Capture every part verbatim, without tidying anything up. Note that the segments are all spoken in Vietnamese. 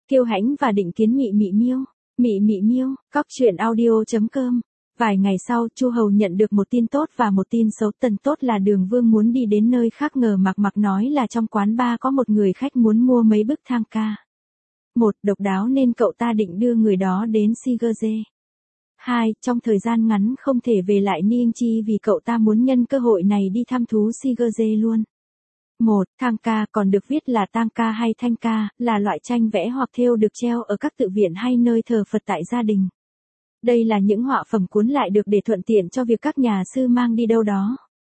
Kiêu Hãnh và định kiến Mị Mị Miêu. Mị Mị Miêu, cóc truyện audio chấm com. Vài ngày sau, Chu Hầu nhận được một tin tốt và một tin xấu. Tin tốt là Đường Vương muốn đi đến nơi khác, ngờ Mặc Mặc nói là trong quán bar có một người khách muốn mua mấy bức thang ca. Một, độc đáo nên cậu ta định đưa người đó đến Sigurd. Hai, trong thời gian ngắn không thể về lại Niêng Chi vì cậu ta muốn nhân cơ hội này đi thăm thú Sigurd luôn. Một, thang ca còn được viết là tang ca hay thanh ca, là loại tranh vẽ hoặc thêu được treo ở các tự viện hay nơi thờ Phật tại gia đình. Đây là những họa phẩm cuốn lại được để thuận tiện cho việc các nhà sư mang đi đâu đó.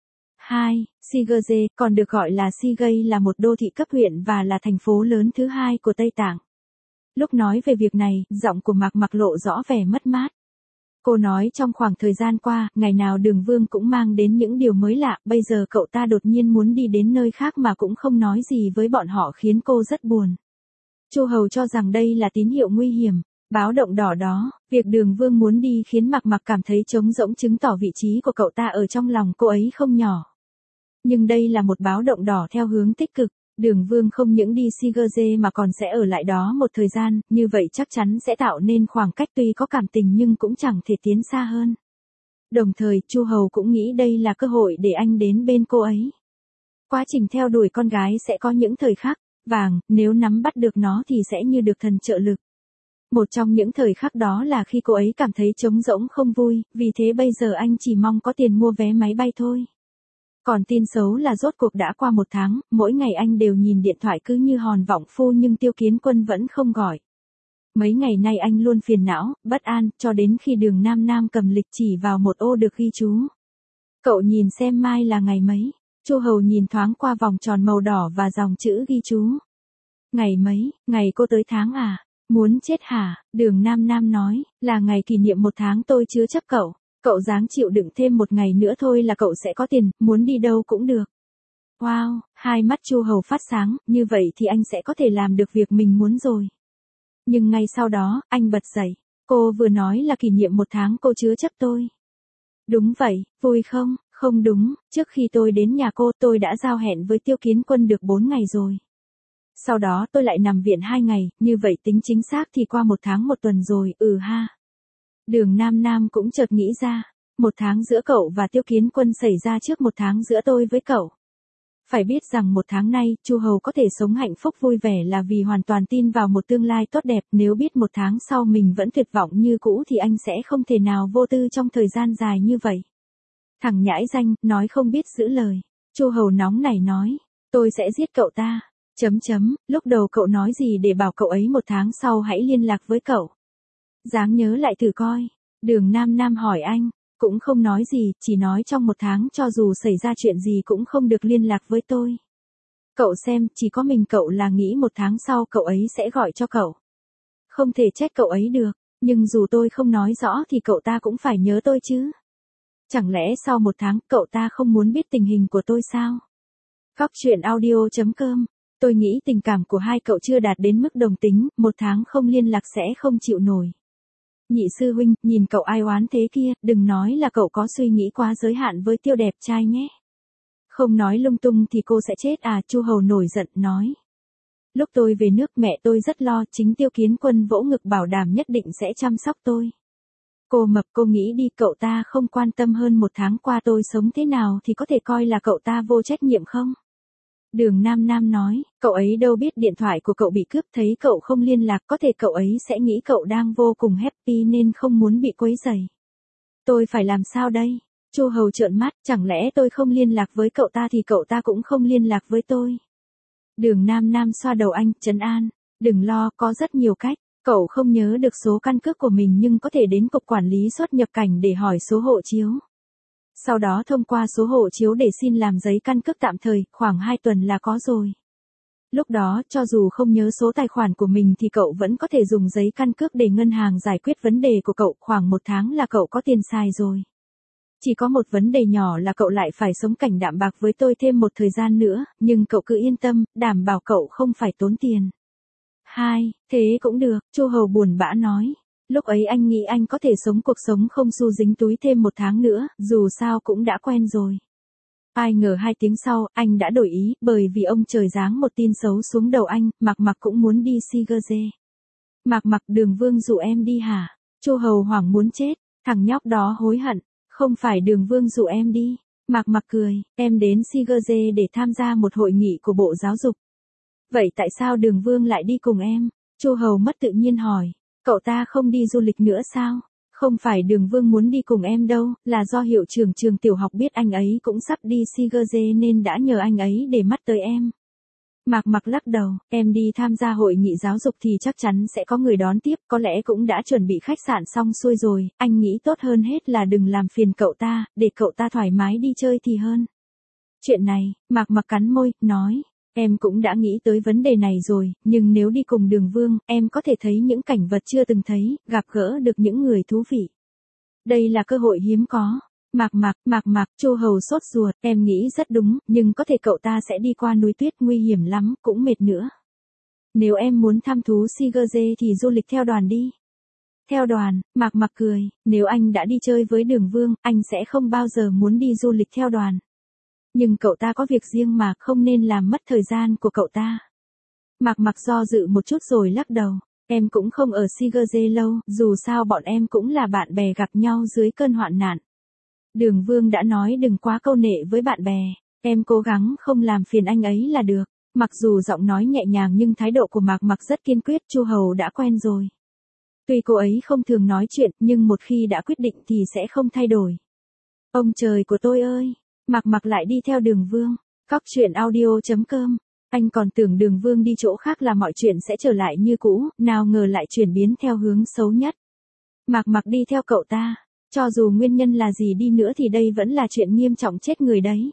Hai, Sigurd, còn được gọi là Sigay, là một đô thị cấp huyện và là thành phố lớn thứ hai của Tây Tạng. Lúc nói về việc này, giọng của Mạc Mặc lộ rõ vẻ mất mát. Cô nói trong khoảng thời gian qua, ngày nào Đường Vương cũng mang đến những điều mới lạ, bây giờ cậu ta đột nhiên muốn đi đến nơi khác mà cũng không nói gì với bọn họ khiến cô rất buồn. Chu Hầu cho rằng đây là tín hiệu nguy hiểm, báo động đỏ đó, việc Đường Vương muốn đi khiến Mạc Mặc cảm thấy trống rỗng, chứng tỏ vị trí của cậu ta ở trong lòng cô ấy không nhỏ. Nhưng đây là một báo động đỏ theo hướng tích cực. Đường Vương không những đi Sigurd mà còn sẽ ở lại đó một thời gian, như vậy chắc chắn sẽ tạo nên khoảng cách tuy có cảm tình nhưng cũng chẳng thể tiến xa hơn. Đồng thời, Chu Hầu cũng nghĩ đây là cơ hội để anh đến bên cô ấy. Quá trình theo đuổi con gái sẽ có những thời khắc vàng, nếu nắm bắt được nó thì sẽ như được thần trợ lực. Một trong những thời khắc đó là khi cô ấy cảm thấy trống rỗng không vui, vì thế bây giờ anh chỉ mong có tiền mua vé máy bay thôi. Còn tin xấu là rốt cuộc đã qua một tháng, mỗi ngày anh đều nhìn điện thoại cứ như hòn vọng phu nhưng Tiêu Kiến Quân vẫn không gọi. Mấy ngày nay anh luôn phiền não, bất an, cho đến khi Đường Nam Nam cầm lịch chỉ vào một ô được ghi chú. Cậu nhìn xem mai là ngày mấy. Chu Hầu nhìn thoáng qua vòng tròn màu đỏ và dòng chữ ghi chú. Ngày mấy, ngày cô tới tháng à? Muốn chết hả? Đường Nam Nam nói, là ngày kỷ niệm một tháng tôi chứa chấp cậu. Cậu dáng chịu đựng thêm một ngày nữa thôi là cậu sẽ có tiền, muốn đi đâu cũng được. Wow, hai mắt Chu Hầu phát sáng, như vậy thì anh sẽ có thể làm được việc mình muốn rồi. Nhưng ngay sau đó, anh bật dậy. Cô vừa nói là kỷ niệm một tháng cô chứa chấp tôi. Đúng vậy, vui không? Không đúng, trước khi tôi đến nhà cô tôi đã giao hẹn với Tiêu Kiến Quân được bốn ngày rồi. Sau đó tôi lại nằm viện hai ngày, như vậy tính chính xác thì qua một tháng một tuần rồi, ừ ha. Đường Nam Nam cũng chợt nghĩ ra, một tháng giữa cậu và Tiêu Kiến Quân xảy ra trước một tháng giữa tôi với cậu. Phải biết rằng một tháng nay, Chu Hầu có thể sống hạnh phúc vui vẻ là vì hoàn toàn tin vào một tương lai tốt đẹp, nếu biết một tháng sau mình vẫn tuyệt vọng như cũ thì anh sẽ không thể nào vô tư trong thời gian dài như vậy. Thằng nhãi danh, nói không biết giữ lời. Chu Hầu nóng nảy nói, tôi sẽ giết cậu ta. Chấm chấm, lúc đầu cậu nói gì để bảo cậu ấy một tháng sau hãy liên lạc với cậu. Dáng nhớ lại thử coi. Đường Nam Nam hỏi anh, cũng không nói gì, chỉ nói trong một tháng cho dù xảy ra chuyện gì cũng không được liên lạc với tôi. Cậu xem, chỉ có mình cậu là nghĩ một tháng sau cậu ấy sẽ gọi cho cậu. Không thể trách cậu ấy được, nhưng dù tôi không nói rõ thì cậu ta cũng phải nhớ tôi chứ. Chẳng lẽ sau một tháng cậu ta không muốn biết tình hình của tôi sao? Cóc truyện audio chấm com. Tôi nghĩ tình cảm của hai cậu chưa đạt đến mức đồng tính, một tháng không liên lạc sẽ không chịu nổi. Nhị sư huynh, nhìn cậu ai oán thế kia, đừng nói là cậu có suy nghĩ quá giới hạn với Tiêu đẹp trai nhé. Không nói lung tung thì cô sẽ chết à, Chu Hầu nổi giận nói. Lúc tôi về nước mẹ tôi rất lo, chính Tiêu Kiến Quân vỗ ngực bảo đảm nhất định sẽ chăm sóc tôi. Cô Mập, cô nghĩ đi, cậu ta không quan tâm hơn một tháng qua tôi sống thế nào thì có thể coi là cậu ta vô trách nhiệm không? Đường Nam Nam nói, cậu ấy đâu biết điện thoại của cậu bị cướp, thấy cậu không liên lạc có thể cậu ấy sẽ nghĩ cậu đang vô cùng happy nên không muốn bị quấy rầy. Tôi phải làm sao đây? Chu Hầu trợn mắt, chẳng lẽ tôi không liên lạc với cậu ta thì cậu ta cũng không liên lạc với tôi? Đường Nam Nam xoa đầu anh, trấn an, đừng lo, có rất nhiều cách. Cậu không nhớ được số căn cước của mình nhưng có thể đến cục quản lý xuất nhập cảnh để hỏi số hộ chiếu. Sau đó thông qua số hộ chiếu để xin làm giấy căn cước tạm thời, khoảng hai tuần là có rồi. Lúc đó, cho dù không nhớ số tài khoản của mình thì cậu vẫn có thể dùng giấy căn cước để ngân hàng giải quyết vấn đề của cậu, khoảng một tháng là cậu có tiền xài rồi. Chỉ có một vấn đề nhỏ là cậu lại phải sống cảnh đạm bạc với tôi thêm một thời gian nữa, nhưng cậu cứ yên tâm, đảm bảo cậu không phải tốn tiền. Hai, thế cũng được, Chu Hầu buồn bã nói. Lúc ấy anh nghĩ anh có thể sống cuộc sống không xu dính túi thêm một tháng nữa, dù sao cũng đã quen rồi. Ai ngờ hai tiếng sau, anh đã đổi ý, bởi vì ông trời giáng một tin xấu xuống đầu anh, Mặc Mặc cũng muốn đi Sigurd. Mạc Mặc, Đường Vương dụ em đi hả? Chu Hầu hoảng muốn chết, thằng nhóc đó hối hận, không phải Đường Vương dụ em đi. Mạc Mặc cười, em đến Sigurd để tham gia một hội nghị của Bộ Giáo dục. Vậy tại sao Đường Vương lại đi cùng em? Chu Hầu mất tự nhiên hỏi, cậu ta không đi du lịch nữa sao? Không phải Đường Vương muốn đi cùng em đâu, là do hiệu trưởng trường tiểu học biết anh ấy cũng sắp đi Sigurd nên đã nhờ anh ấy để mắt tới em. Mạc Mặc lắc đầu, em đi tham gia hội nghị giáo dục thì chắc chắn sẽ có người đón tiếp, có lẽ cũng đã chuẩn bị khách sạn xong xuôi rồi, anh nghĩ tốt hơn hết là đừng làm phiền cậu ta, để cậu ta thoải mái đi chơi thì hơn. Chuyện này, Mạc Mặc cắn môi, nói, em cũng đã nghĩ tới vấn đề này rồi, nhưng nếu đi cùng Đường Vương, em có thể thấy những cảnh vật chưa từng thấy, gặp gỡ được những người thú vị. Đây là cơ hội hiếm có. Mạc Mặc, Mạc Mặc, Chu Hầu sốt ruột, em nghĩ rất đúng, nhưng có thể cậu ta sẽ đi qua núi tuyết nguy hiểm lắm, cũng mệt nữa. Nếu em muốn thăm thú Sigurd thì du lịch theo đoàn đi. Theo đoàn, Mạc Mặc cười, nếu anh đã đi chơi với Đường Vương, anh sẽ không bao giờ muốn đi du lịch theo đoàn. Nhưng cậu ta có việc riêng mà, không nên làm mất thời gian của cậu ta. Mạc Mặc do dự một chút rồi lắc đầu, em cũng không ở Sigurd lâu, dù sao bọn em cũng là bạn bè gặp nhau dưới cơn hoạn nạn. Đường Vương đã nói đừng quá câu nệ với bạn bè, em cố gắng không làm phiền anh ấy là được. Mặc dù giọng nói nhẹ nhàng nhưng thái độ của Mạc Mặc rất kiên quyết, Chu Hầu đã quen rồi. Tuy cô ấy không thường nói chuyện, nhưng một khi đã quyết định thì sẽ không thay đổi. Ông trời của tôi ơi, Mạc Mặc lại đi theo Đường Vương. Cóc truyện audio chấm com. Anh còn tưởng Đường Vương đi chỗ khác là mọi chuyện sẽ trở lại như cũ, nào ngờ lại chuyển biến theo hướng xấu nhất. Mạc Mặc đi theo cậu ta. Cho dù nguyên nhân là gì đi nữa thì đây vẫn là chuyện nghiêm trọng chết người đấy.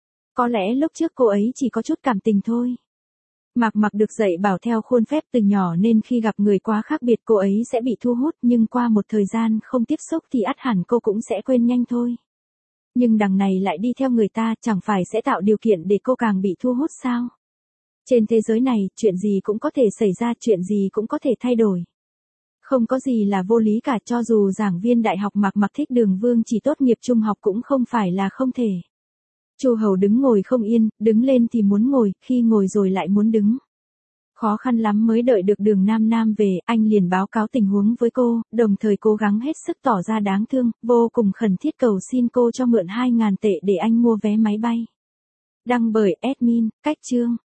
Có lẽ lúc trước cô ấy chỉ có chút cảm tình thôi. Mạc Mặc được dạy bảo theo khuôn phép từ nhỏ nên khi gặp người quá khác biệt cô ấy sẽ bị thu hút, nhưng qua một thời gian không tiếp xúc thì ắt hẳn cô cũng sẽ quên nhanh thôi. Nhưng đằng này lại đi theo người ta, chẳng phải sẽ tạo điều kiện để cô càng bị thu hút sao? Trên thế giới này, chuyện gì cũng có thể xảy ra, chuyện gì cũng có thể thay đổi. Không có gì là vô lý cả, cho dù giảng viên đại học Mạc Mặc thích Đường Vương chỉ tốt nghiệp trung học cũng không phải là không thể. Chu Hầu đứng ngồi không yên, đứng lên thì muốn ngồi, khi ngồi rồi lại muốn đứng. Khó khăn lắm mới đợi được Đường Nam Nam về, anh liền báo cáo tình huống với cô, đồng thời cố gắng hết sức tỏ ra đáng thương, vô cùng khẩn thiết cầu xin cô cho mượn hai ngàn tệ để anh mua vé máy bay. Đăng bởi admin, Cách Chương.